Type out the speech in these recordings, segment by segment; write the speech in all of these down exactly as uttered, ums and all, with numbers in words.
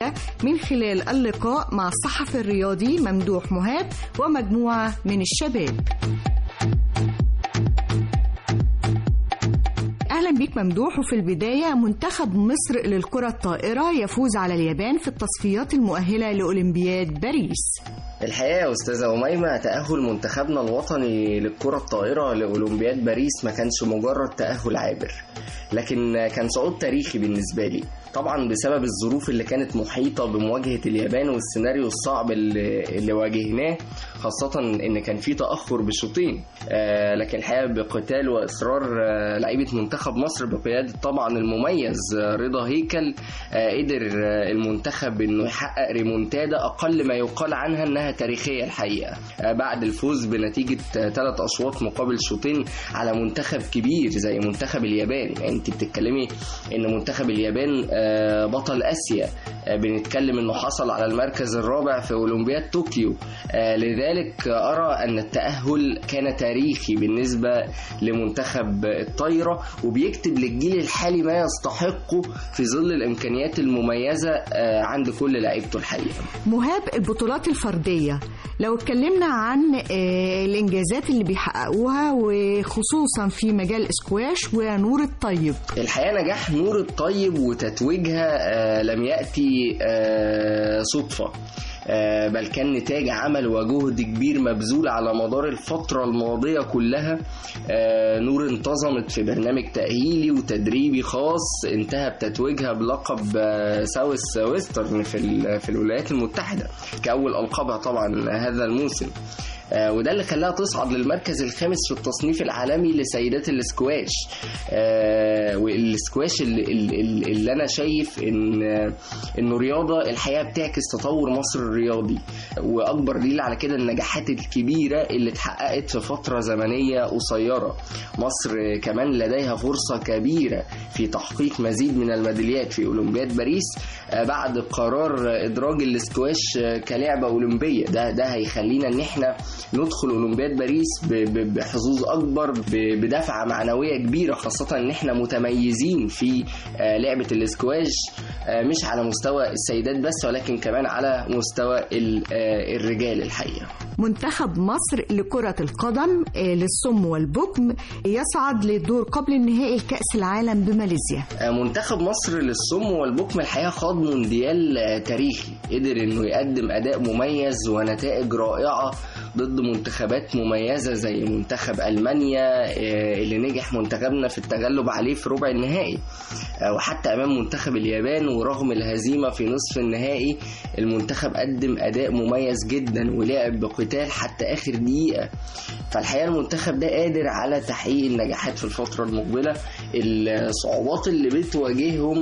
ده من خلال اللقاء مع الصحفي الرياضي ممدوح مهاب ومجموعة من الشباب. أهلا بيك ممدوح. وفي البداية، منتخب مصر للكرة الطائرة يفوز على اليابان في التصفيات المؤهلة لأولمبياد باريس. الحقيقة يا أستاذة أميمة، تأهل منتخبنا الوطني للكرة الطائرة لأولمبياد باريس ما كانش مجرد تأهل عابر، لكن كان صعود تاريخي بالنسبة لي، طبعا بسبب الظروف اللي كانت محيطة بمواجهة اليابان والسيناريو الصعب اللي, اللي واجهناه، خاصة ان كان في تأخر بشوطين. آه لكن الحقيقة بقتال وإصرار آه لعيبة منتخب مصر بقيادة طبعا المميز آه رضا هيكل، آه قدر آه المنتخب انه يحقق ريمونتادا اقل ما يقال عنها انها تاريخية الحقيقة، آه بعد الفوز بنتيجة ثلاث آه اشواط مقابل شوطين على منتخب كبير زي منتخب اليابان. يعني انت بتتكلمي ان منتخب اليابان آه بطل اسيا، آه بنتكلم انه حصل على المركز الرابع في اولمبياد طوكيو، آه لذلك أرى أن التأهل كان تاريخي بالنسبة لمنتخب الطايرة، وبيكتب للجيل الحالي ما يستحقه في ظل الإمكانيات المميزة عند كل لعيبته الحقيقة. مهاب، البطولات الفردية لو اتكلمنا عن الإنجازات اللي بيحققوها وخصوصا في مجال اسكواش ونور الطيب. الحقيقة نجاح نور الطيب وتتويجها لم يأتي صدفة، بل كان نتاج عمل وجهد كبير مبذول على مدار الفترة الماضية كلها. نور انتظمت في برنامج تأهيلي وتدريبي خاص انتهى بتتويجها بلقب ساوث ويسترن في في الولايات المتحدة كأول ألقابها طبعا هذا الموسم، وده اللي خلاها تصعد للمركز الخامس في التصنيف العالمي لسيدات الاسكواش. والاسكواش اللي, اللي, اللي انا شايف ان انه رياضه الحقيقه بتعكس تطور مصر الرياضي، واكبر دليل على كده النجاحات الكبيره اللي اتحققت في فتره زمنيه قصيره. مصر كمان لديها فرصه كبيره في تحقيق مزيد من الميداليات في اولمبياد باريس بعد قرار ادراج الاسكواش كلعبه اولمبيه. ده ده هيخلينا ان احنا ندخل أولمبياد باريس بحظوظ أكبر، بدفعة معنوية كبيرة، خاصة إن إحنا متميزين في لعبة الاسكواش مش على مستوى السيدات بس ولكن كمان على مستوى الرجال. الحقيقة منتخب مصر لكرة القدم للصم والبكم يصعد للدور قبل النهائي لكأس العالم بماليزيا. منتخب مصر للصم والبكم الحقيقة خاض مونديال تاريخي، قدر إنه يقدم أداء مميز ونتائج رائعة ضد منتخبات مميزة زي منتخب ألمانيا اللي نجح منتخبنا في التغلب عليه في ربع النهائي، وحتى أمام منتخب اليابان ورغم الهزيمة في نصف النهائي المنتخب قدم أداء مميز جدا ولعب بقتال حتى آخر دقيقة. فالحقيقة المنتخب ده قادر على تحقيق النجاحات في الفترة المقبلة. الصعوبات اللي بتواجههم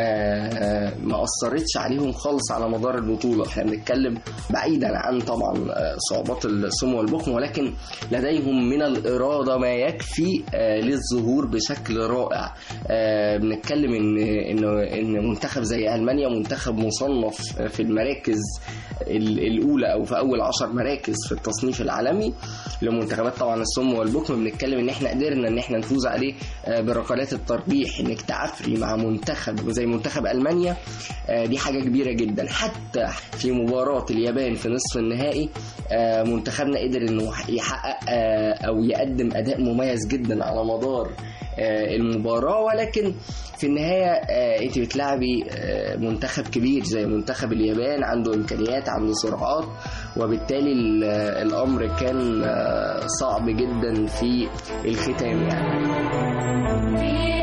ما أثرتش عليهم خالص على مدار البطولة. احنا بنتكلم بعيدا عن طبعا صعوبات الصم والبكم، ولكن لديهم من الإرادة ما يكفي للظهور بشكل رائع. بنتكلم إن إنه إن منتخب زي ألمانيا منتخب مصنف في المراكز الأولى أو في أول عشر مراكز في التصنيف العالمي لمنتخبات طبعا الصم والبكم. بنتكلم إن إحنا قدرنا إن إحنا نفوز عليه بركلات الترجيح. إنك تعافري مع منتخب زي منتخب ألمانيا دي حاجة كبيرة جدا. حتى في مباراة اليابان في نصف النهائي منتخبنا قدر إنه يحقق أو يقدم أداء مميز جدا على مدار المباراة، ولكن في النهاية انت بتلعبي منتخب كبير زي منتخب اليابان عنده إمكانيات عنده سرعات، وبالتالي الأمر كان صعب جدا في الختام. يعني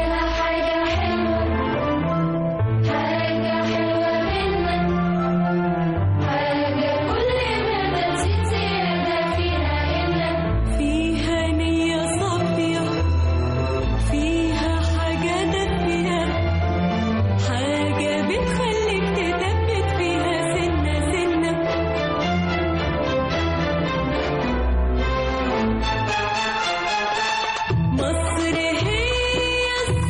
مصر هي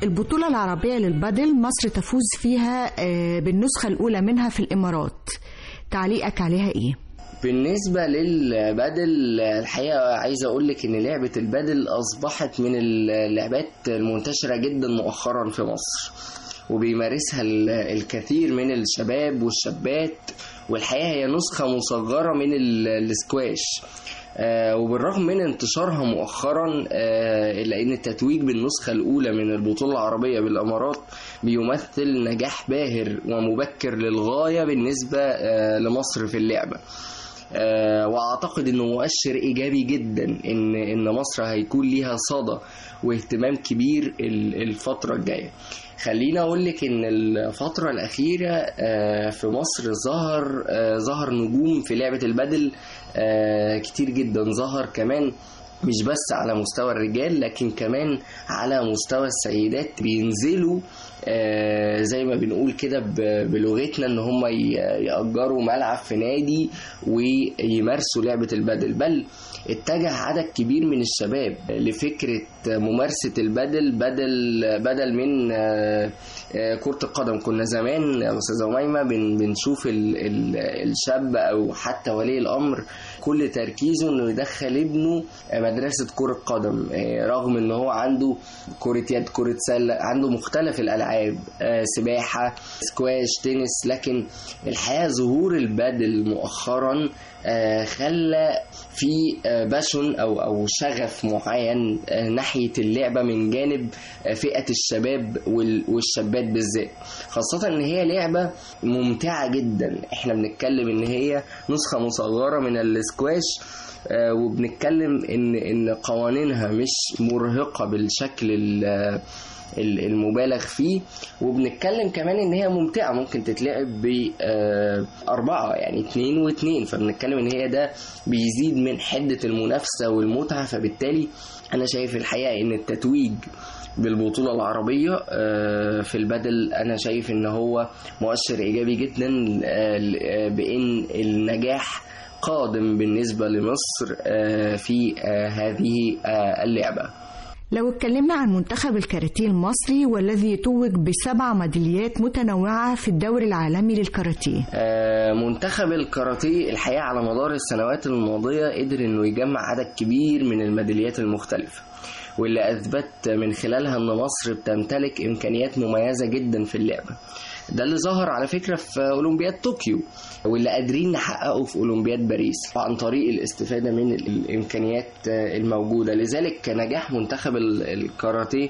البطولة العربية للبادل مصر تفوز فيها بالنسخة الأولى منها في الإمارات، تعليقك عليها إيه؟ بالنسبة للبادل الحقيقة عايز أقول لك إن لعبة البادل أصبحت من اللعبات المنتشرة جدا مؤخرا في مصر، وبيمارسها الكثير من الشباب والشابات، والحقيقة هي نسخة مصغرة من السكواش. آه وبالرغم من انتشارها مؤخرا آه إلا أن التتويج بالنسخة الأولى من البطولة العربية بالإمارات بيمثل نجاح باهر ومبكر للغاية بالنسبة آه لمصر في اللعبة. آه وأعتقد أنه مؤشر إيجابي جدا إن إن مصر هيكون ليها صدى واهتمام كبير الفترة الجاية. خلينا أقول لك إن الفترة الأخيرة آه في مصر ظهر آه ظهر نجوم في لعبة البادل آه كتير جدا. ظهر كمان مش بس على مستوى الرجال لكن كمان على مستوى السيدات، بينزلوا آه زي ما بنقول كده بلغتنا ان هم يأجروا ملعب في نادي ويمارسوا لعبة البادل. بل اتجه عدد كبير من الشباب لفكرة ممارسة البادل بدل بدل من آه كرة القدم. كنا زمان يا أستاذة أميمة بنشوف ال ال الشاب أو حتى ولي الأمر كل تركيزه إنه يدخل ابنه مدرسة كرة قدم، رغم إنه هو عنده كرة يد، كرة سلة، عنده مختلف الألعاب، سباحة، سكواش، تنس. لكن الحقيقة ظهور البادل مؤخرا خلى في باشون أو أو شغف معين ناحية اللعبة من جانب فئة الشباب والشابات بالذات، خاصة إن هي لعبة ممتعة جدا. إحنا بنتكلم إن هي نسخة مصغرة من السكواش، وبنتكلم إن إن قوانينها مش مرهقة بالشكل المبالغ فيه، وبنتكلم كمان ان هي ممتعة، ممكن تتلعب بأربعة يعني اتنين واتنين، فبنتكلم ان هي ده بيزيد من حدة المنافسة والمتعة. فبالتالي انا شايف الحقيقة ان التتويج بالبطولة العربية في البادل انا شايف ان هو مؤشر ايجابي جدا بان النجاح قادم بالنسبة لمصر في هذه اللعبة. لو اتكلمنا عن منتخب الكاراتيه المصري والذي توج بسبع ميداليات متنوعة في الدوري العالمي للكاراتيه. منتخب الكاراتيه الحقيقة على مدار السنوات الماضية قدر انه يجمع عدد كبير من الميداليات المختلفة، واللي اثبت من خلالها ان مصر بتمتلك امكانيات مميزة جدا في اللعبة. ده اللي ظهر على فكرة في أولمبياد طوكيو، واللي قادرين نحققه في أولمبياد باريس عن طريق الاستفادة من الإمكانيات الموجودة. لذلك نجاح منتخب الكاراتيه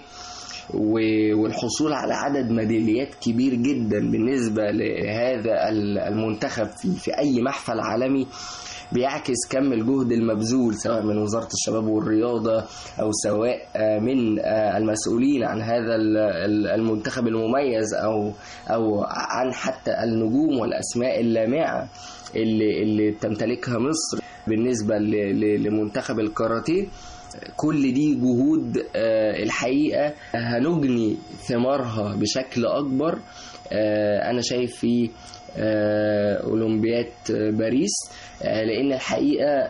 والحصول على عدد ميداليات كبير جدا بالنسبة لهذا المنتخب في, في أي محفل عالمي بيعكس كم الجهد المبذول سواء من وزارة الشباب والرياضة أو سواء من المسؤولين عن هذا المنتخب المميز أو أو عن حتى النجوم والأسماء اللامعة اللي اللي تمتلكها مصر بالنسبة لمنتخب الكاراتيه. كل دي جهود الحقيقة هنجني ثمارها بشكل أكبر أنا شايف في أولمبياد باريس، لأن الحقيقة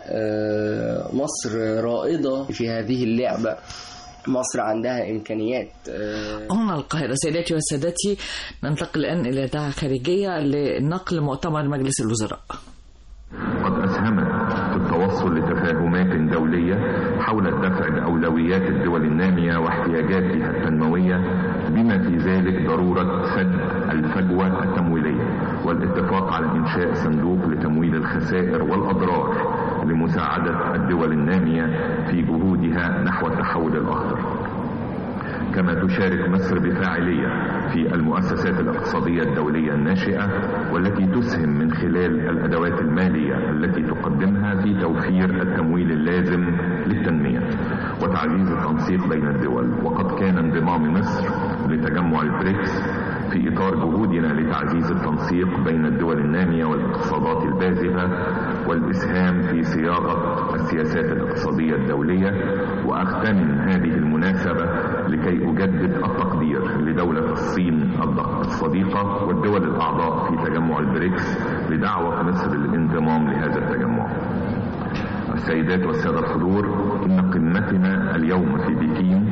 مصر رائدة في هذه اللعبة. مصر عندها إمكانيات. هنا القاهرة. سيداتي وسادتي، ننتقل الآن إلى إذاعة خارجية لنقل مؤتمر مجلس الوزراء. قد أسهمت في التوصل لتفاهمات دولية حول الدفع بأولويات الدول النامية واحتياجاتها التنموية، بما في ذلك ضرورة سد الفجوة التمويلية والاتفاق على إنشاء صندوق لتمويل الخسائر والأضرار لمساعدة الدول النامية في جهودها نحو التحول الأخضر. كما تشارك مصر بفاعلية في المؤسسات الاقتصادية الدولية الناشئة، والتي تسهم من خلال الأدوات المالية التي تقدمها في توفير التمويل اللازم للتنمية وتعزيز التنسيق بين الدول. وقد كان انضمام مصر لتجمع البريكس في إطار جهودنا لتعزيز التنسيق بين الدول النامية والاقتصادات البازغة والإسهام في صياغة السياسات الاقتصادية الدولية. وأغتنم هذه المناسبة لكي أجدد التقدير لدولة الصين الصديقة والدول الأعضاء في تجمع البريكس لدعوة مصر للانضمام لهذا التجمع. السيدات والسادة الحضور، إن قمتنا اليوم في بكين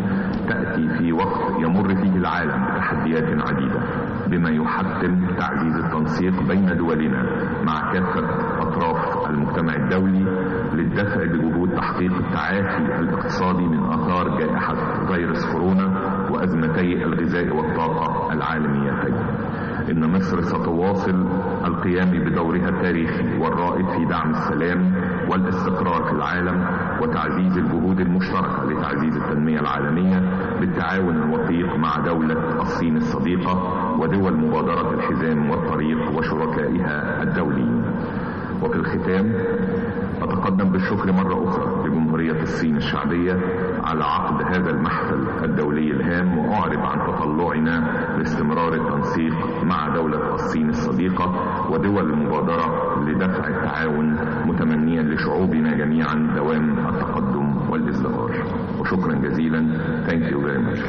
تأتي في وقت يمر فيه العالم بتحديات عديدة، بما يحتم تعزيز التنسيق بين دولنا مع كافة أطراف المجتمع الدولي للدفع بجهود تحقيق التعافي الاقتصادي من آثار جائحة فيروس كورونا وأزمتي الغذاء والطاقة العالميتين. إن مصر ستواصل القيام بدورها التاريخي والرائد في دعم السلام والاستقرار في العالم وتعزيز الجهود المشتركة لتعزيز التنمية العالمية بالتعاون الوثيق مع دولة الصين الصديقة ودول مبادرة الحزام والطريق وشركائها الدوليين. وفي الختام أتقدم بالشكر مرة أخرى لجمهورية الصين الشعبية على عقد هذا المحفل الدولي الهام، وأعرب عن تطلعنا لاستمرار التنسيق مع دولة الصين الصديقة ودول المبادرة لدفع التعاون، متمنيا لشعوبنا جميعا دوام التقدم والازدهار. وشكرا جزيلا. Thank you very much.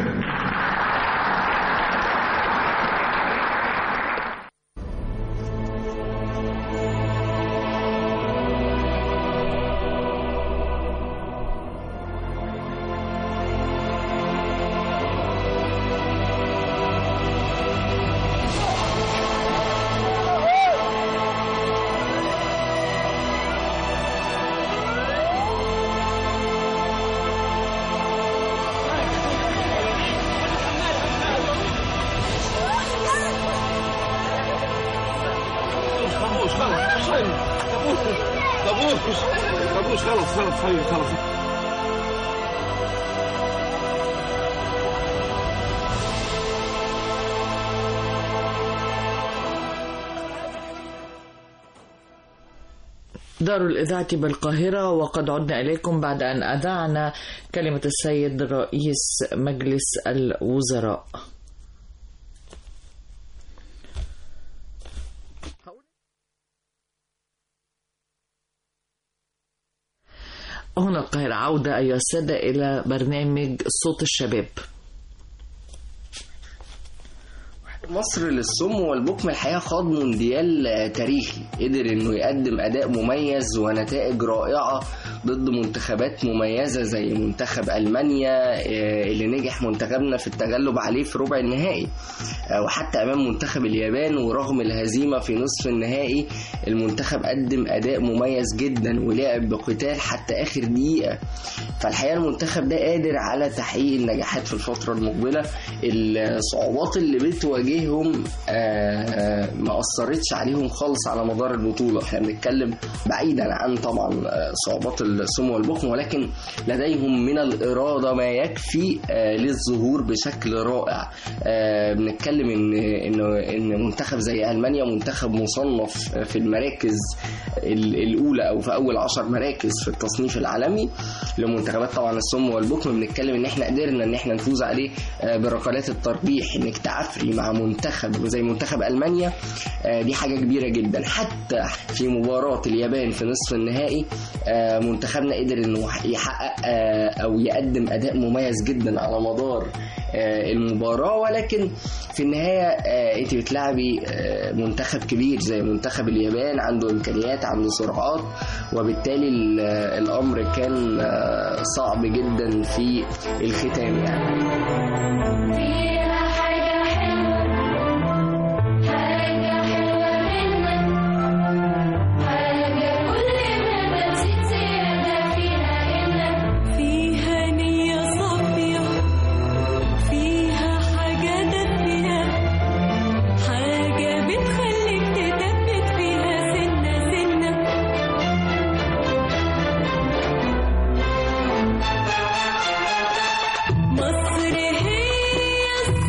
دار الإذاعة بالقاهرة، وقد عدنا إليكم بعد أن أذعنا كلمة السيد رئيس مجلس الوزراء. هنا القاهرة، عودة أيها السادة إلى برنامج صوت الشباب. مصر للصم والبكم الحقيقة خاض مونديال تاريخي، قدر انه يقدم اداء مميز ونتائج رائعة ضد منتخبات مميزة زي منتخب ألمانيا اللي نجح منتخبنا في التغلب عليه في ربع النهائي، وحتى امام منتخب اليابان. ورغم الهزيمة في نصف النهائي المنتخب قدم اداء مميز جدا ولعب بقتال حتى اخر دقيقة. فالحقيقة المنتخب ده قادر على تحقيق النجاحات في الفترة المقبلة. الصعوبات اللي بتواجه هم ما أثرتش عليهم خالص على مدار البطولة. احنا بنتكلم بعيدا عن طبعا صعوبات الصم والبكم، ولكن لديهم من الإرادة ما يكفي للظهور بشكل رائع. بنتكلم ان ان ان منتخب زي ألمانيا منتخب مصنف في المراكز الأولى أو في أول عشر مراكز في التصنيف العالمي لمنتخبات طبعا الصم والبكم. بنتكلم ان احنا قدرنا ان احنا نفوز عليه بركلات الترجيح. انك تعافري مع منتخب زي منتخب ألمانيا دي حاجة كبيرة جدا. حتى في مباراة اليابان في نصف النهائي منتخبنا قدر انه يحقق او يقدم اداء مميز جدا على مدار المباراة، ولكن في النهاية انت بتلعبي منتخب كبير زي منتخب اليابان، عنده امكانيات، عنده سرعات، وبالتالي الامر كان صعب جدا في الختام يعني. مصر هي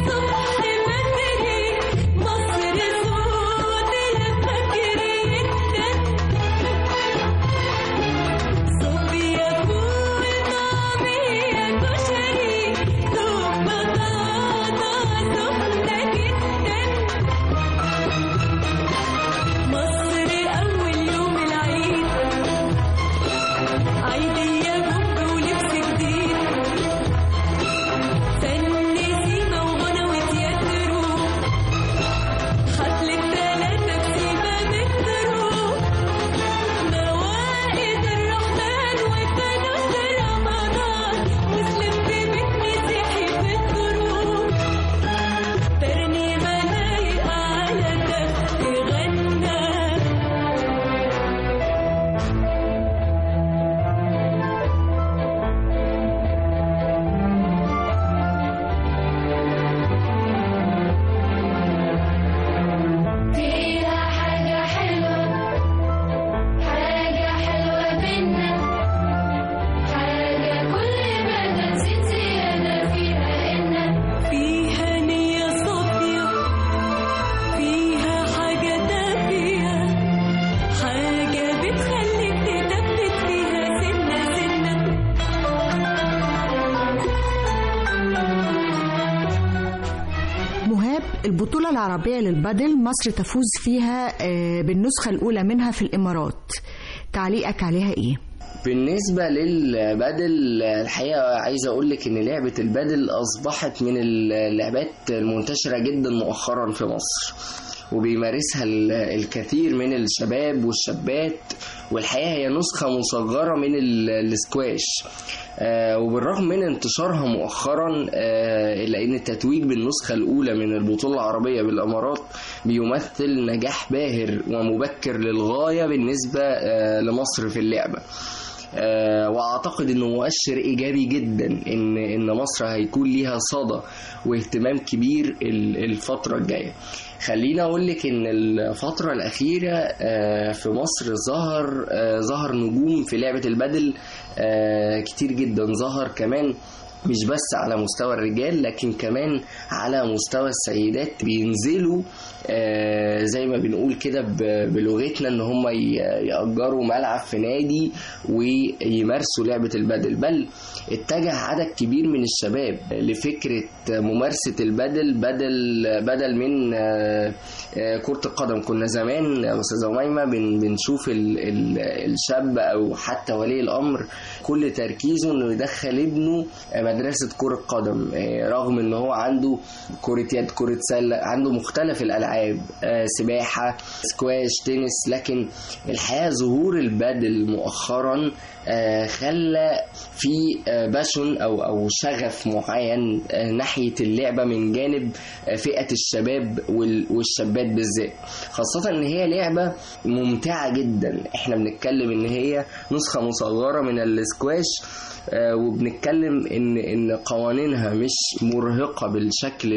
العربية للبادل مصر تفوز فيها بالنسخة الأولى منها في الإمارات، تعليقك عليها إيه؟ بالنسبة للبادل الحقيقة عايز أقول لك إن لعبة البادل أصبحت من اللعبات المنتشرة جدا مؤخرا في مصر، وبيمارسها الكثير من الشباب والشابات، والحقيقة هي نسخة مصغرة من السكواش. آه وبالرغم من انتشارها مؤخرا آه إلا أن التتويج بالنسخة الأولى من البطولة العربية بالإمارات بيمثل نجاح باهر ومبكر للغاية بالنسبة آه لمصر في اللعبة. آه واعتقد انه مؤشر ايجابي جدا ان ان مصر هيكون ليها صدى واهتمام كبير الفتره الجايه. خلينا اقول لك ان الفتره الاخيره آه في مصر ظهر آه ظهر نجوم في لعبه البادل آه كتير جدا. ظهر كمان مش بس على مستوى الرجال لكن كمان على مستوى السيدات، بينزلوا آه زي ما بنقول كده بلغتنا ان هم يأجروا ملعب في نادي ويمارسوا لعبة البادل. بل اتجه عدد كبير من الشباب لفكرة ممارسة البادل بدل بدل من آه آه كرة القدم. كنا زمان أستاذة أميمة بنشوف ال ال الشاب أو حتى ولي الأمر كل تركيزه إنه يدخل ابنه مدرسة كرة قدم، رغم إن هو عنده كرة يد، كرة سلة، عنده مختلف الألعاب، سباحة، سكواش، تنس. لكن الحقيقة ظهور البادل مؤخرا خلى في باشن أو أو شغف معين ناحية اللعبة من جانب فئة الشباب والشابات بالذات، خاصة إن هي لعبة ممتعة جدا. إحنا بنتكلم إن هي نسخة مصغرة من السكواش، وبنتكلم ان ان قوانينها مش مرهقة بالشكل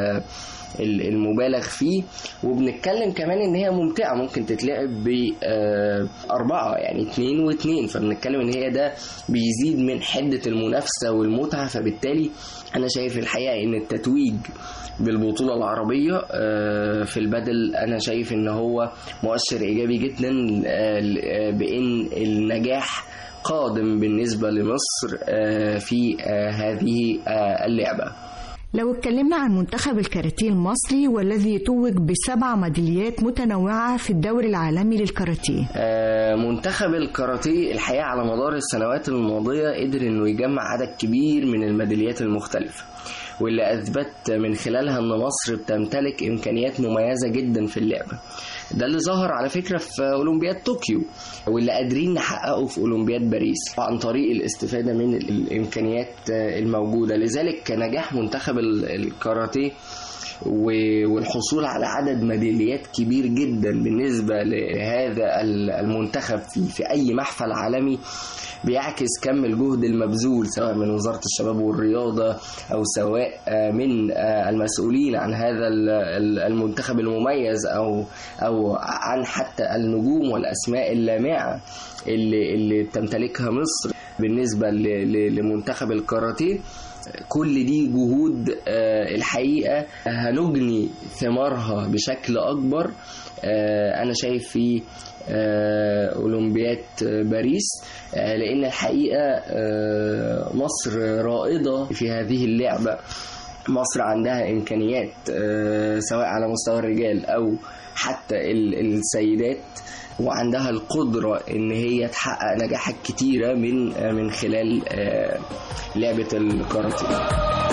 المبالغ فيه، وبنتكلم كمان ان هي ممتعة، ممكن تتلعب بأربعة يعني اتنين واتنين، فبنتكلم ان هي ده بيزيد من حدة المنافسة والمتعة. فبالتالي انا شايف الحقيقة ان التتويج بالبطولة العربية في البادل أنا شايف إن هو مؤشر إيجابي جدا بإن النجاح قادم بالنسبة لمصر في هذه اللعبة. لو اتكلمنا عن منتخب الكاراتيه المصري والذي توج بسبع ميداليات متنوعة في الدوري العالمي للكاراتيه. منتخب الكاراتيه الحقيقة على مدار السنوات الماضية قدر إنه يجمع عدد كبير من الميداليات المختلفة، واللي أثبت من خلالها أن مصر بتمتلك إمكانيات مميزة جدا في اللعبة. ده اللي ظهر على فكرة في أولمبياد طوكيو، واللي قادرين نحققه في أولمبياد باريس عن طريق الاستفادة من الإمكانيات الموجودة. لذلك نجاح منتخب الكاراتيه والحصول على عدد ميداليات كبير جدا بالنسبة لهذا المنتخب في في أي محفل عالمي بيعكس كم الجهد المبذول سواء من وزارة الشباب والرياضة أو سواء من المسؤولين عن هذا المنتخب المميز أو أو عن حتى النجوم والأسماء اللامعة اللي اللي تمتلكها مصر بالنسبة لمنتخب الكاراتيه. كل دي جهود الحقيقة هنجني ثمارها بشكل أكبر أنا شايف في أولمبياد باريس، لأن الحقيقة مصر رائدة في هذه اللعبة. مصر عندها إمكانيات سواء على مستوى الرجال أو حتى السيدات، وعندها القدرة إن هي تحقق نجاحات كتيرة من من خلال لعبة الكاراتيه.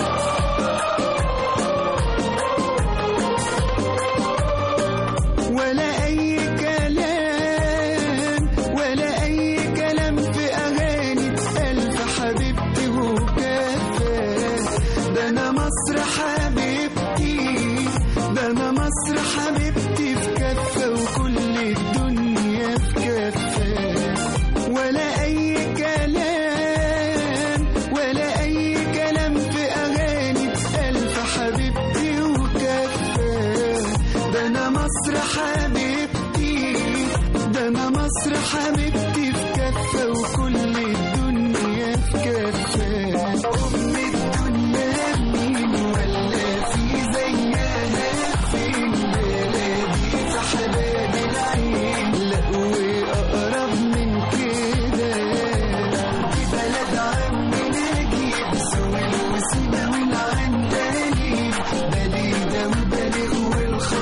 حبيبتي في كفة وكل الدنيا في كفة. أم الدنيا مين ولا في زيها فين؟ بلادي في حباب العين، لا وأقرب من كده دي بلد عمي نجيب، سوي وسيبة والعندليب، بليدة وبليغ والخ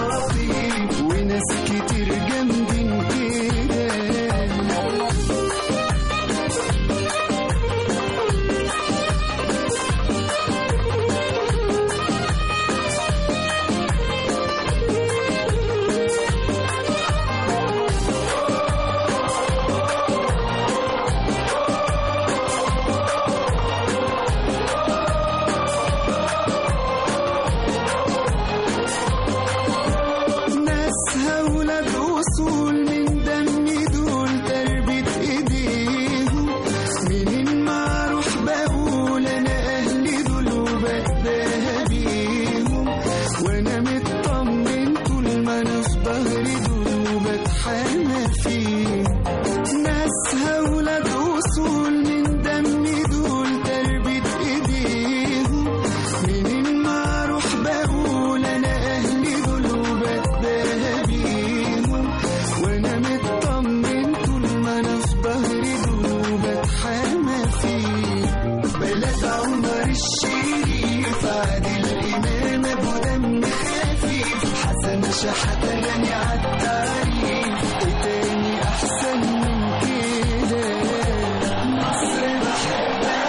ولاد أصول من دمي دول تربية إيديهم، منين ما أروح بقول أنا أهلي دول وبتباهى بيهم، وأنا مطمن طول ما أنا في ظهري دول وبتحامى فيهم. ناسها ولاد أصول من دمي دول تربية إيديهم، منين ما أروح بقول أنا أهلي دول وبتباهى بيهم، وأنا مطمن طول ما أنا في ظهري دول وبتحامى فيهم. بلد عمر الشريف، عادل إمام أبو دم خفيف، حسن شحاتة غني عالتعريف، إيه تاني أحسن من كده؟ مصر بحبها.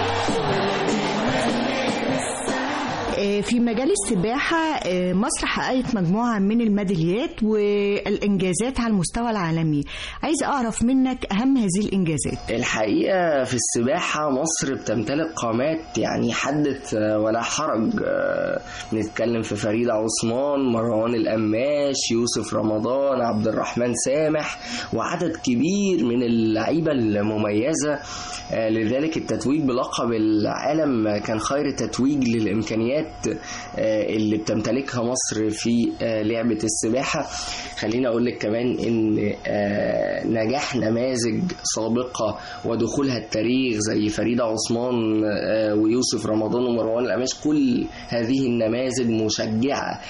في مجال السباحة مصر حققت مجموعة من الميداليات والإنجازات على المستوى العالمي. عايز أعرف منك أهم هذه الإنجازات. الحقيقة في السباحة مصر بتمتلك قامات يعني حدث ولا حرج. نتكلم في فريدة عثمان، مروان القماش، يوسف رمضان، عبد الرحمن سامح، وعدد كبير من اللعيبة المميزة. لذلك التتويج بلقب العالم كان خير تتويج للإمكانيات اللي بتمتلكها مصر في لعبة السباحة. خلينا أقول لك كمان إن نجاح نماذج سابقة ودخولها التاريخ زي فريدة عثمان ويوسف رمضان ومروان القماش، كل هذه النماذج مشجعة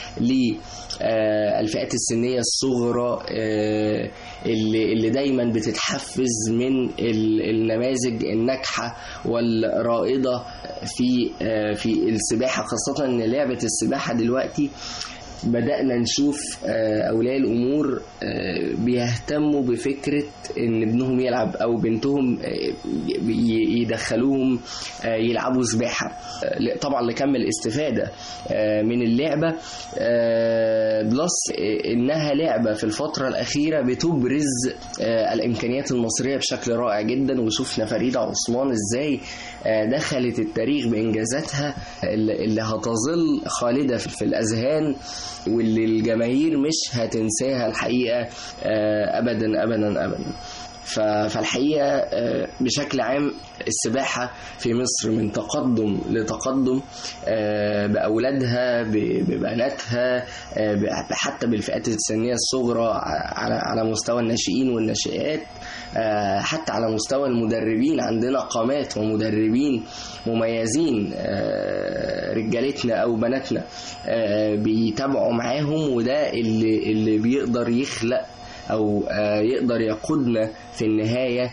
للفئات السنية الصغرى اللي, اللي دايما بتتحفز من النماذج الناجحة والرائدة في في السباحة، خاصة ان لعبة السباحة دلوقتي بدأنا نشوف أولياء الأمور بيهتموا بفكرة إن ابنهم يلعب أو بنتهم يدخلوهم يلعبوا سباحة، طبعا لكمل استفادة من اللعبة، بلس إنها لعبة في الفترة الأخيرة بتبرز الإمكانيات المصرية بشكل رائع جدا. وشوفنا فريدة عثمان إزاي دخلت التاريخ بإنجازاتها اللي هتظل خالدة في الأذهان واللي الجماهير مش هتنساها الحقيقة أبدا أبدا أبدا. فالحقيقة بشكل عام السباحة في مصر من تقدم لتقدم بأولادها ببناتها حتى بالفئات السنية الصغرى على مستوى الناشئين والناشئات، حتى على مستوى المدربين. عندنا قامات ومدربين مميزين رجالتنا أو بناتنا بيتابعوا معاهم، وده اللي, اللي بيقدر يخلق أو يقدر يقودنا في النهاية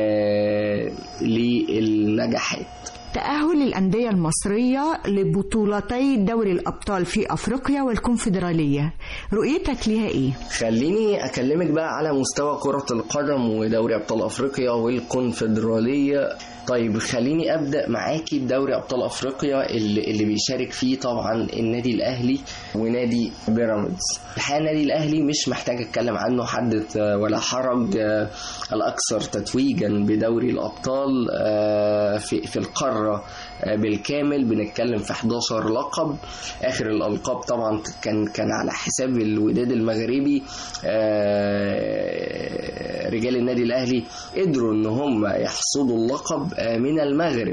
للنجاحات. تأهل الأندية المصرية لبطولتي دوري الأبطال في أفريقيا والكونفدرالية، رؤيتك ليها إيه؟ خليني أكلمك بقى على مستوى كرة القدم ودوري أبطال أفريقيا والكونفدرالية. طيب خليني أبدأ معاكي بدوري أبطال أفريقيا اللي, اللي بيشارك فيه طبعا النادي الأهلي ونادي بيراميدز. الحقيقة النادي الأهلي مش محتاج أتكلم عنه حدث ولا حرج، الأكثر تتويجا بدوري الأبطال في, في القارة بالكامل. بنتكلم في إحداشر لقب، آخر الألقاب طبعا كان كان على حساب الوداد المغربي. رجال النادي الأهلي قدروا إن هم يحصدوا اللقب من المغرب.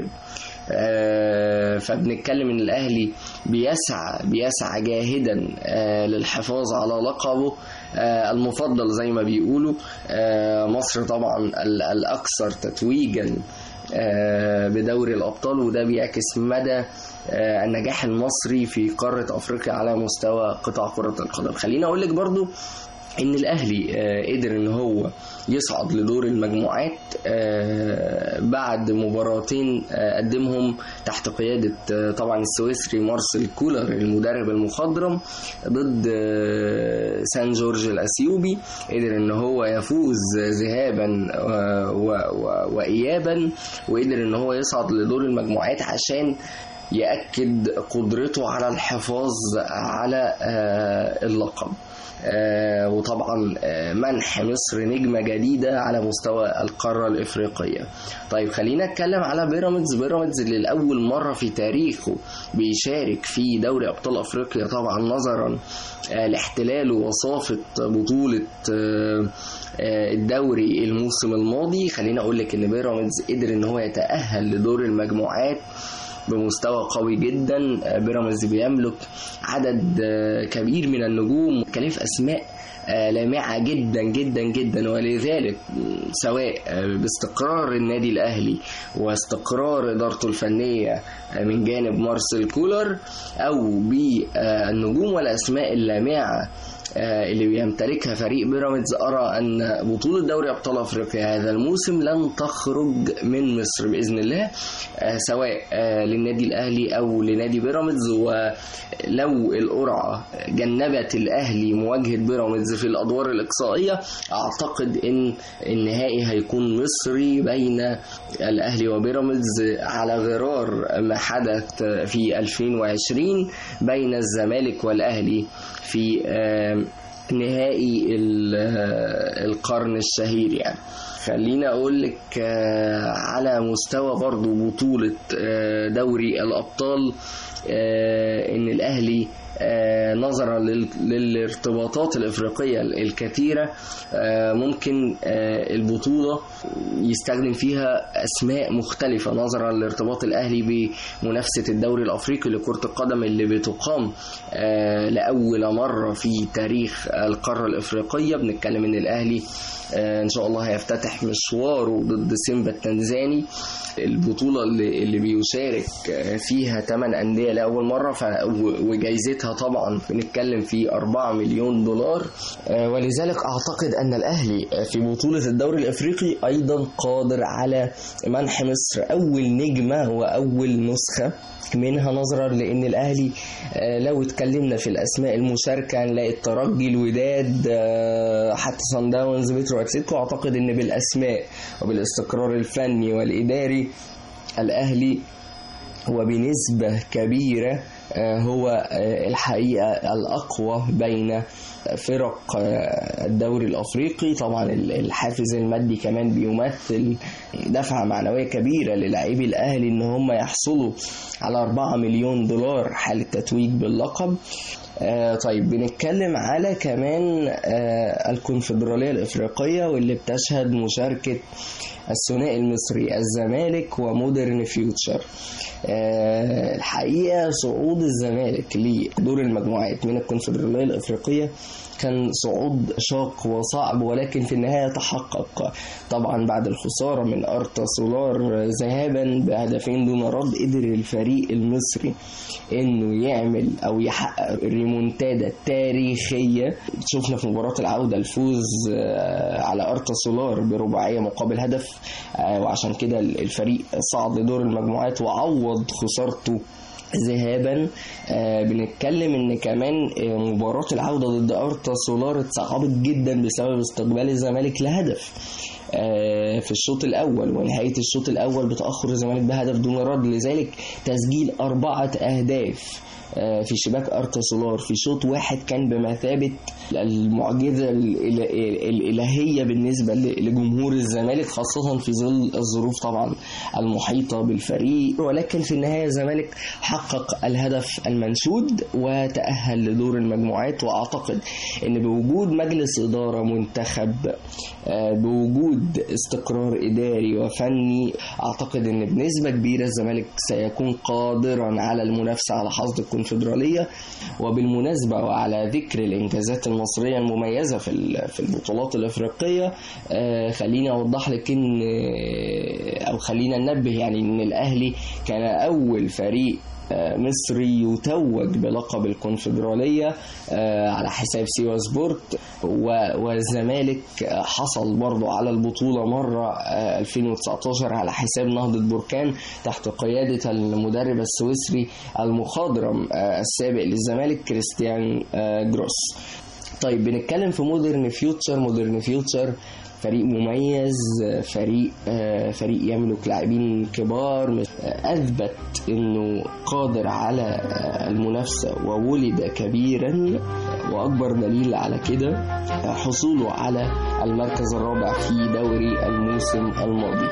فبنتكلم إن الأهلي بيسعى بيسعى جاهدا للحفاظ على لقبه المفضل زي ما بيقولوا. مصر طبعا الأكثر تتويجا بدوري الأبطال، وده بيعكس مدى النجاح المصري في قارة أفريقيا على مستوى قطاع كرة القدم. خلينا أقول لك برضو إن الأهلي قدر إن هو يصعد لدور المجموعات بعد مباراتين قدمهم تحت قيادة طبعا السويسري مارسيل كولر المدرب المخضرم ضد سان جورج الأثيوبي. قدر إن هو يفوز ذهابا وإيابا، وقدر إن هو يصعد لدور المجموعات عشان يأكد قدرته على الحفاظ على اللقب. آه وطبعا آه منح مصر نجمة جديدة على مستوى القارة الإفريقية. طيب خلينا نتكلم على بيراميدز. بيراميدز اللي لأول مرة في تاريخه بيشارك في دوري أبطال أفريقيا، طبعا نظرا آه لاحتلاله وصافة بطولة آه الدوري الموسم الماضي. خلينا أقول لك إن بيراميدز قدر إن هو يتأهل لدور المجموعات بمستوى قوي جدا. بيراميدز بيملك عدد كبير من النجوم، كلف أسماء لامعة جدا جدا جدا، ولذلك سواء باستقرار النادي الأهلي واستقرار إدارته الفنية من جانب مارسيل كولر، أو بالنجوم والأسماء اللامعة اللي بيمتلكها فريق بيراميدز، أرى أن بطولة دوري أبطال أفريقيا هذا الموسم لن تخرج من مصر بإذن الله، سواء للنادي الأهلي أو لنادي بيراميدز. ولو القرعة جنبت الأهلي مواجهة بيراميدز في الأدوار الإقصائية، أعتقد أن النهائي هيكون مصري بين الأهلي وبيراميدز، على غرار ما حدث في ألفين وعشرين بين الزمالك والأهلي في نهائي القرن الشهير. يعني خلينا أقول لك على مستوى برضو بطولة دوري الأبطال إن الأهلي نظرا للارتباطات الإفريقية الكثيرة ممكن البطولة يستخدم فيها أسماء مختلفة نظرا لارتباط الأهلي بمنافسة الدوري الأفريقي لكرة القدم اللي بتقام لأول مرة في تاريخ القارة الإفريقية. بنتكلم إن الأهلي إن شاء الله هيفتتح مشواره ضد سيمبا التنزاني، البطولة اللي, اللي بيشارك فيها ثمان أندية لأول مرة، وجايزتها طبعا بنتكلم في أربعة مليون دولار. ولذلك أعتقد أن الأهلي في بطولة الدوري الأفريقي أيضا قادر على منح مصر أول نجمة وأول نسخة منها، نظرا لأن الأهلي لو اتكلمنا في الأسماء المشاركة هنلاقي الترجي، الوداد، حتى صن داونز، بيترو أتلتيكو. أعتقد أن بالأسماء وبالاستقرار الفني والإداري الأهلي وبنسبة كبيرة هو الحقيقة الأقوى بين فرق الدوري الأفريقي. طبعا الحافز المادي كمان بيمثل دفعة معنوية كبيرة للاعبي الأهلي إن هم يحصلوا على أربعة مليون دولار حال التتويج باللقب. طيب بنتكلم على كمان الكونفدرالية الإفريقية، واللي بتشهد مشاركة الثنائي المصري الزمالك ومودرن فيوتشر. الحقيقة صعود الزمالك لدور المجموعات من الكونفدرالية الإفريقية كان صعود شاق وصعب، ولكن في النهاية تحقق. طبعا بعد الخسارة من أرتا سولار ذهابا بهدفين دون رد، قدر الفريق المصري انه يعمل او يحقق الريمونتادا التاريخية. شفنا في مباراة العودة الفوز على أرتا سولار برباعية مقابل هدف، وعشان كده الفريق صعد لدور المجموعات وعوض خسارته ذهابا. آه بنتكلم ان كمان آه مباراة العودة ضد أرتا سولار اتصعبت جدا بسبب استقبال الزمالك لهدف آه في الشوط الاول، ونهاية الشوط الاول بتأخر الزمالك بهدف دون رد، لذلك تسجيل اربعة اهداف في شباك أرتا سولار في شوط واحد كان بمثابة المعجزة الإلهية بالنسبة لجمهور الزمالك، خاصة في ظل الظروف طبعا المحيطة بالفريق. ولكن في النهاية الزمالك حقق الهدف المنشود وتأهل لدور المجموعات. وأعتقد أن بوجود مجلس إدارة منتخب، بوجود استقرار إداري وفني، أعتقد أن بنسبة كبيرة الزمالك سيكون قادرا على المنافسة على حصد الكونفدرالية. وبالمناسبة وعلى ذكر الإنجازات المصرية المميزة في في البطولات الأفريقية، خليني أوضح لك إن أو خلينا ننبه يعني إن الأهلي كان أول فريق مصري يتوج بلقب الكونفدرالية على حساب سيوا سبورت، والزمالك حصل برضو على البطولة مرة ألفين وتسعتاشر على حساب نهضة بركان تحت قيادة المدرب السويسري المخضرم السابق للزمالك كريستيان جروس. طيب بنتكلم في مودرن فيوتشر. مودرن فيوتشر فريق مميز، فريق فريق يملك لاعبين كبار، أثبت أنه قادر على المنافسة وولد كبيرا، وأكبر دليل على كده حصوله على المركز الرابع في دوري الموسم الماضي.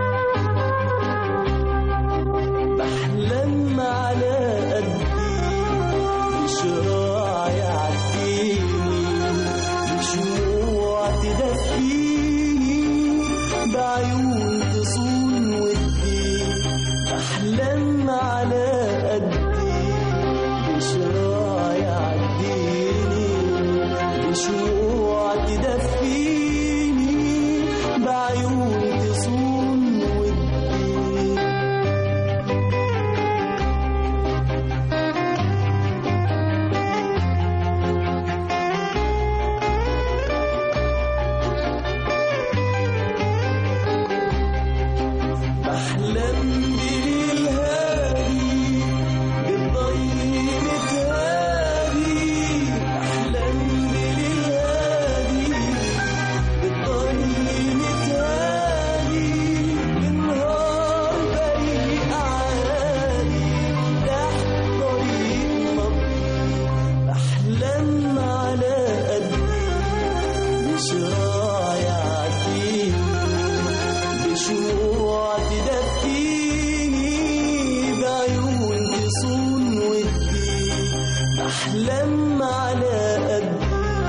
بحلم على قدي بشراع يعديني، بشموع تدفيني، بعيون تصون ودي. بحلم على قدي بشراع يعديني، بشموع تدفيني، بعيون تصون ودي. بحلم بليل هادي بالضي متهادي، بحلم بليل هادي بالضي متهادي، بالنهار بريء عالي تحت طريق مضي. بحلم على قدي بشراع يعديني، بشموع تدفيني، بعيون تصون ودي. بحلم على قدي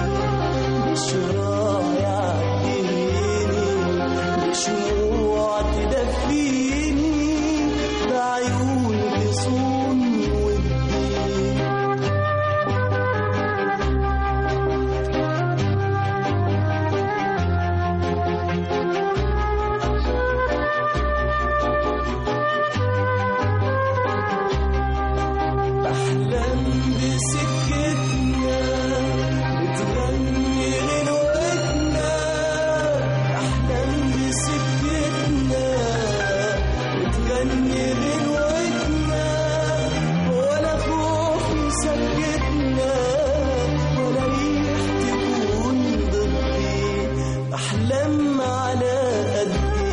بشراع يعديني، بشموع تدفيني، بعيون تصون ودي. بحلم بسكتنا بتغني غنوتنا، بحلم بسكتنا بتغني غنوتنا، ولا خوف مسكتنا ولا ريح تكون ضدي. بحلم على قدي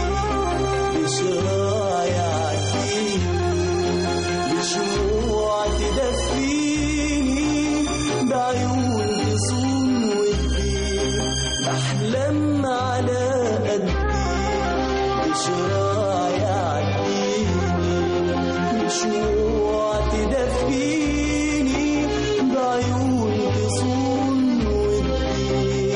بشراع يعديني، بشموع تدفيني، بعيون تصون ودي. بحلم على قدي بشراع يعديني، بشموع تدفيني، بعيون تصون ودي.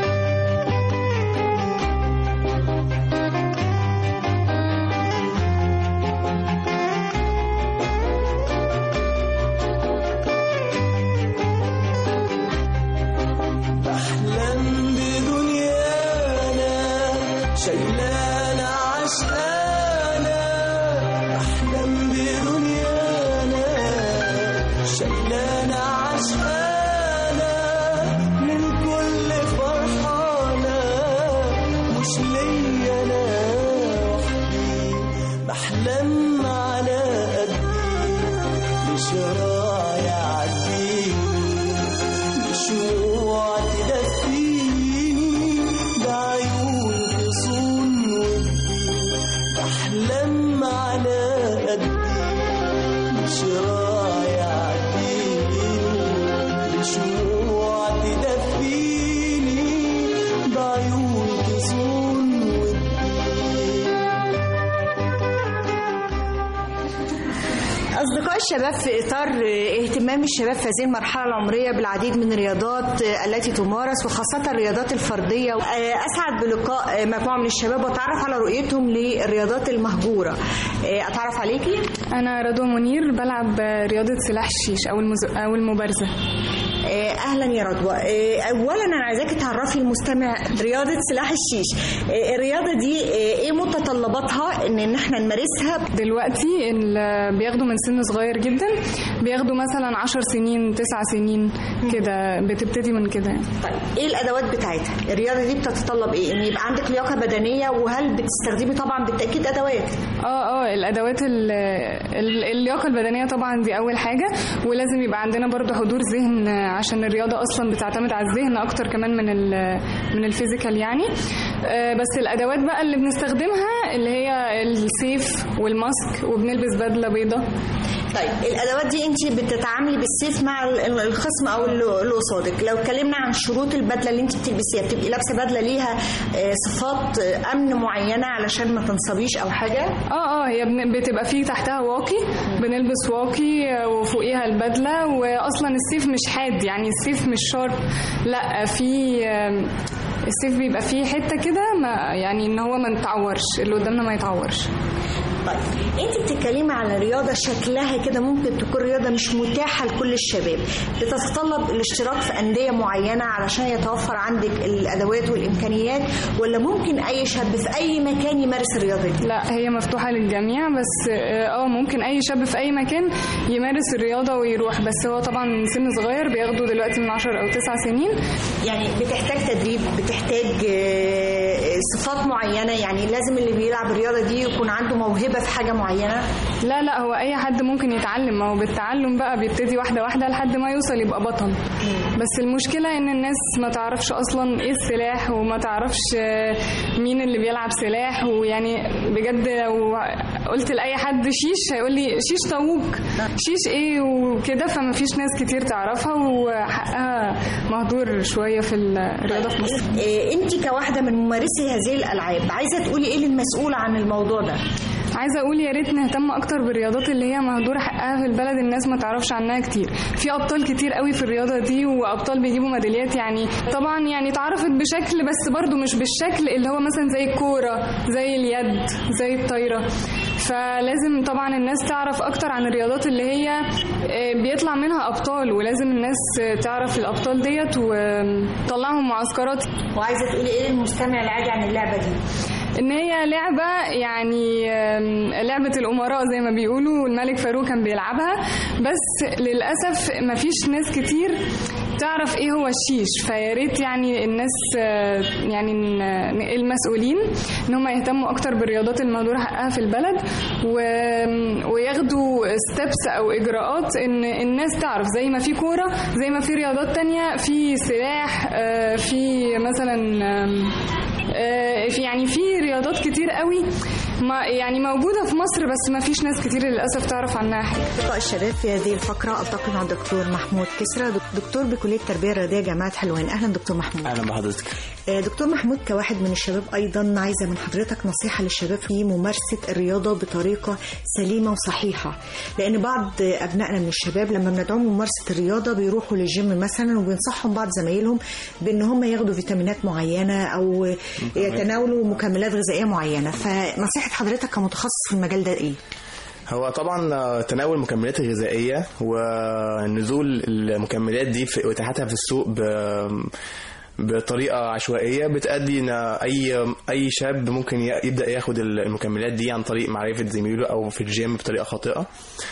بحلم بدنيانا شايلانا عشقانا، بحلم بدنيانا شايلانا عشقانا، من كل فرحانة مش ليا أنا وحدي. بحلم على قدي بشراع يعديني، بشموع تدفيني، بعيون تصون ودي. بحلم على قدي بشراع يعديني، بشموع تدفيني، بعيون تصون ودي. أصدقاء الشباب، في إطار اهتمام الشباب في هذه المرحلة العمرية بالعديد من الرياضات التي تمارس وخاصة الرياضات الفردية، أسعد بلقاء مجموعة من الشباب وأتعرف على رؤيتهم للرياضات المهجورة. أتعرف عليكي؟ أنا رضوى منير، بلعب رياضة سلاح الشيش أو المز... أو المبارزة. اهلا يا رضوى. اولا انا عايزاكي تعرفي المستمع رياضه سلاح الشيش. الرياضه دي ايه متطلباتها ان ان احنا نمارسها؟ دلوقتي اللي بياخدوا من سن صغير جدا، بياخدوا مثلا عشر سنين تسع سنين كده، بتبتدي من كده. طيب ايه الادوات بتاعتها؟ الرياضه دي بتتطلب ايه؟ ان يبقى عندك لياقه بدنيه، وهل بتستخدمي طبعا بالتاكيد ادوات؟ اه اه الادوات اللياقه البدنيه طبعا دي اول حاجه، ولازم يبقى عندنا برضو حضور ذهن عشان الرياضة أصلا بتعتمد على الذهن أكتر كمان من من الفيزيكال يعني. بس الأدوات بقى اللي بنستخدمها اللي هي السيف والماسك، وبنلبس بدلة بيضة. طيب الادوات دي انت بتتعاملي بالسيف مع الخصم او اللي قصادك. لو اتكلمنا عن شروط البدله اللي انت بتلبسيها، بتبقي لابسه بدله ليها صفات امن معينه علشان ما تنصبيش او حاجه؟ اه اه هي بتبقى فيه تحتها واقي، بنلبس واقي وفوقيها البدله. واصلا السيف مش حاد يعني، السيف مش شارب، لا في السيف بيبقى فيه حته كده يعني ان هو ما نتعورش، اللي قدامنا ما يتعورش. طيب انت بتتكلمي على رياضه شكلها كده ممكن تكون رياضه مش متاحه لكل الشباب، بتتطلب الاشتراك في انديه معينه علشان يتوفر عندك الادوات والامكانيات، ولا ممكن اي شاب في اي مكان يمارس الرياضه دي؟ لا هي مفتوحه للجميع، بس اه ممكن اي شاب في اي مكان يمارس الرياضه ويروح، بس هو طبعا من سن صغير بياخدوا دلوقتي من عشر او تسع سنين. يعني بتحتاج تدريب، بتحتاج صفات معينه، يعني لازم اللي بيلعب الرياضه دي يكون عنده موهبه في حاجه معينه؟ لا لا هو اي حد ممكن يتعلم، ما هو بالتعلم بقى بيبتدي واحده واحده لحد ما يوصل يبقى بطل. بس المشكله ان الناس ما تعرفش اصلا ايه السلاح، وما تعرفش مين اللي بيلعب سلاح. ويعني بجد لو قلت لاي حد شيش هيقول لي شيش طاووق، شيش ايه وكده، فما فيش ناس كتير تعرفها وحقها مهدور شويه في الرياضه في مصر. انت كواحده من ممارسي هذه الالعاب عايزه تقولي ايه للمسؤول عن الموضوع ده؟ عايزه اقول يا ريت نهتم اكتر بالرياضات اللي هي مهدوره حقها في البلد، الناس ما تعرفش عنها كتير. في ابطال كتير قوي في الرياضه دي، وابطال بيجيبوا ميداليات يعني، طبعا يعني اتعرفت بشكل بس برضو مش بالشكل اللي هو مثلا زي الكوره، زي اليد، زي الطايره. فلازم طبعا الناس تعرف اكتر عن الرياضات اللي هي بيطلع منها ابطال، ولازم الناس تعرف الابطال ديت وتطلعهم معسكرات. وعايزه تقولي ايه للمستمع العادي عن اللعبه دي؟ ان هي لعبه يعني لعبه الامراء زي ما بيقولوا، الملك فاروق كان بيلعبها، بس للاسف ما فيش ناس كتير تعرف ايه هو الشيش. فيا ريت يعني الناس يعني المسؤولين ان هم يهتموا اكتر بالرياضات المهدوره حقها في البلد، وياخدوا ستيبس او اجراءات ان الناس تعرف، زي ما في كوره، زي ما في رياضات تانية، في سلاح، في مثلا في يعني في رياضات كتير قوي ما يعني موجودة في مصر، بس ما فيش ناس كتير للأسف تعرف عنها حاجة. لقاء الشباب في هذه الفقرة ألتقي مع الدكتور محمود كسرى، دكتور بكلية التربية الرياضية جامعة حلوان. أهلا دكتور محمود. أهلا بحضرتك. دكتور محمود، كواحد من الشباب أيضا عايزة من حضرتك نصيحة للشباب في ممارسة الرياضة بطريقة سليمة وصحيحة، لأن بعض أبنائنا من الشباب لما بندعوهم ممارسة الرياضة بيروحوا للجيم مثلا، وبينصحهم بعض زمايلهم بأن هم ياخدوا فيتامينات معينة أو يتناولوا مكملات غذائية معينة، فنصيحة حضرتك كمتخصص في المجال ده إيه؟ هو طبعا تناول المكملات الغذائية ونزول المكملات دي في واتاحتها في السوق ب بطريقه عشوائيه بتؤدي ان اي اي شاب ممكن يبدا ياخد المكملات دي عن طريق معرفه زميله او في الجيم بطريقه خاطئه.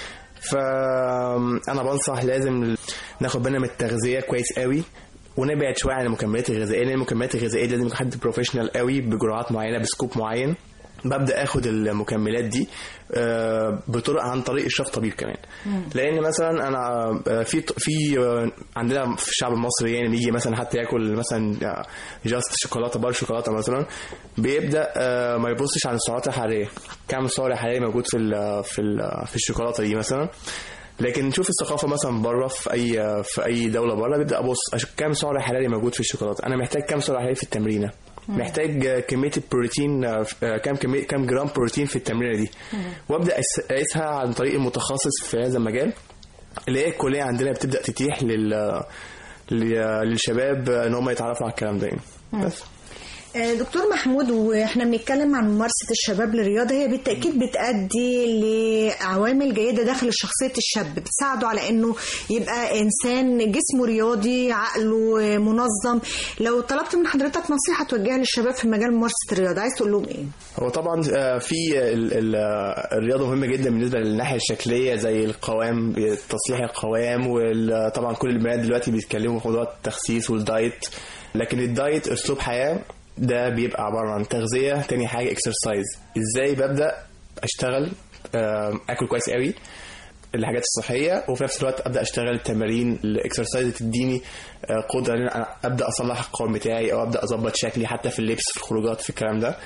فانا بنصح لازم ناخد بالنا من التغذيه كويس قوي، ونبعد شويه عن المكملات الغذائيه، لان المكملات الغذائيه لازم يكون حد بروفيشنال قوي بجرعات معينه بسكوب معين. ببدا اخد المكملات دي بطرق عن طريق الشيف طبيب كمان، لان مثلا انا في في عندنا في الشعب المصري يعني بيجي مثلا حتى ياكل مثلا جاست شوكولاته بار شوكولاته مثلا، بيبدا ما يبصش على السعرات الحراريه، كم سعر حراري موجود في ال في ال في الشوكولاته دي مثلا. لكن نشوف الثقافه مثلا بره في اي في اي دوله بره، بيبدا ابص كم سعر حراري موجود في الشوكولاته، انا محتاج كم سعر حراري في التمرينه، محتاج كميه البروتين كم كميه كم جرام بروتين في التمرينه دي، وابدا اقيسها عن طريق المتخصص في هذا المجال اللي هي الكليه عندنا بتبدا تتيح لل للشباب ان هم يتعرفوا على الكلام ده يعني. بس دكتور محمود، واحنا بنتكلم عن ممارسة الشباب للرياضة، هي بالتأكيد بتأدي لعوامل جيدة داخل شخصية الشاب، بتساعده على انه يبقى انسان جسمه رياضي، عقله منظم. لو طلبت من حضرتك نصيحة توجهها للشباب في مجال ممارسة الرياضة، عايز تقول لهم ايه؟ هو طبعا في الرياضة مهمة جدا بالنسبة للناحية الشكلية، زي القوام، تصليح القوام، وطبعا كل البنات دلوقتي بيتكلموا في موضوع التخسيس والدايت، لكن الدايت اسلوب حياة ده بيبقى عبارة عن تغذية، تاني حاجة اكسرسايز. ازاي ببدأ اشتغل اكل كويس قوي، الحاجات الصحيه، وفي نفس الوقت ابدا اشتغل تمارين الاكسرسايز تديني قدره ان انا ابدا اصلح القوام بتاعي او ابدا اظبط شكلي حتى في اللبس في الخروجات في الكلام ده.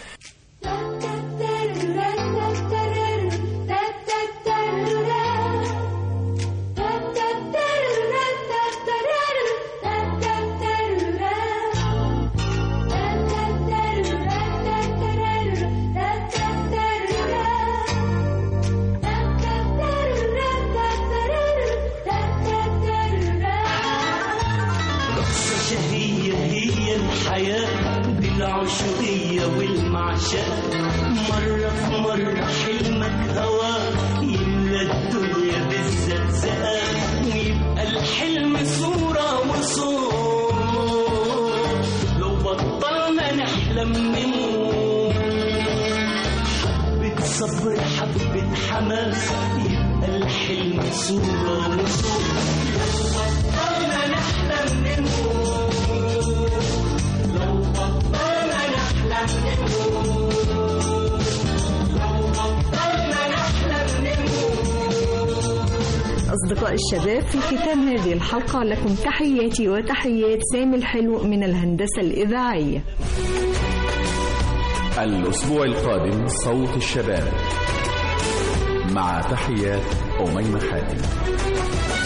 بالعشوقية والمعشاق مرة في مرة حلمك هوا يملى الدنيا بالزقزقة ويبقى الحلم صورة وصوت لو بطلنا نحلم نموت حبة صبر حبة حماس يبقى الحلم صورة وصوت لو بطلنا نحلم نموت لو بطلنا نحلم نموت لو بطلنا نحلم نموت. أصدقاء الشباب، في ختام هذه الحلقة لكم تحياتي وتحيات سامي الحلو من الهندسة الإذاعية. الأسبوع القادم صوت الشباب، مع تحيات أميمة حاتم.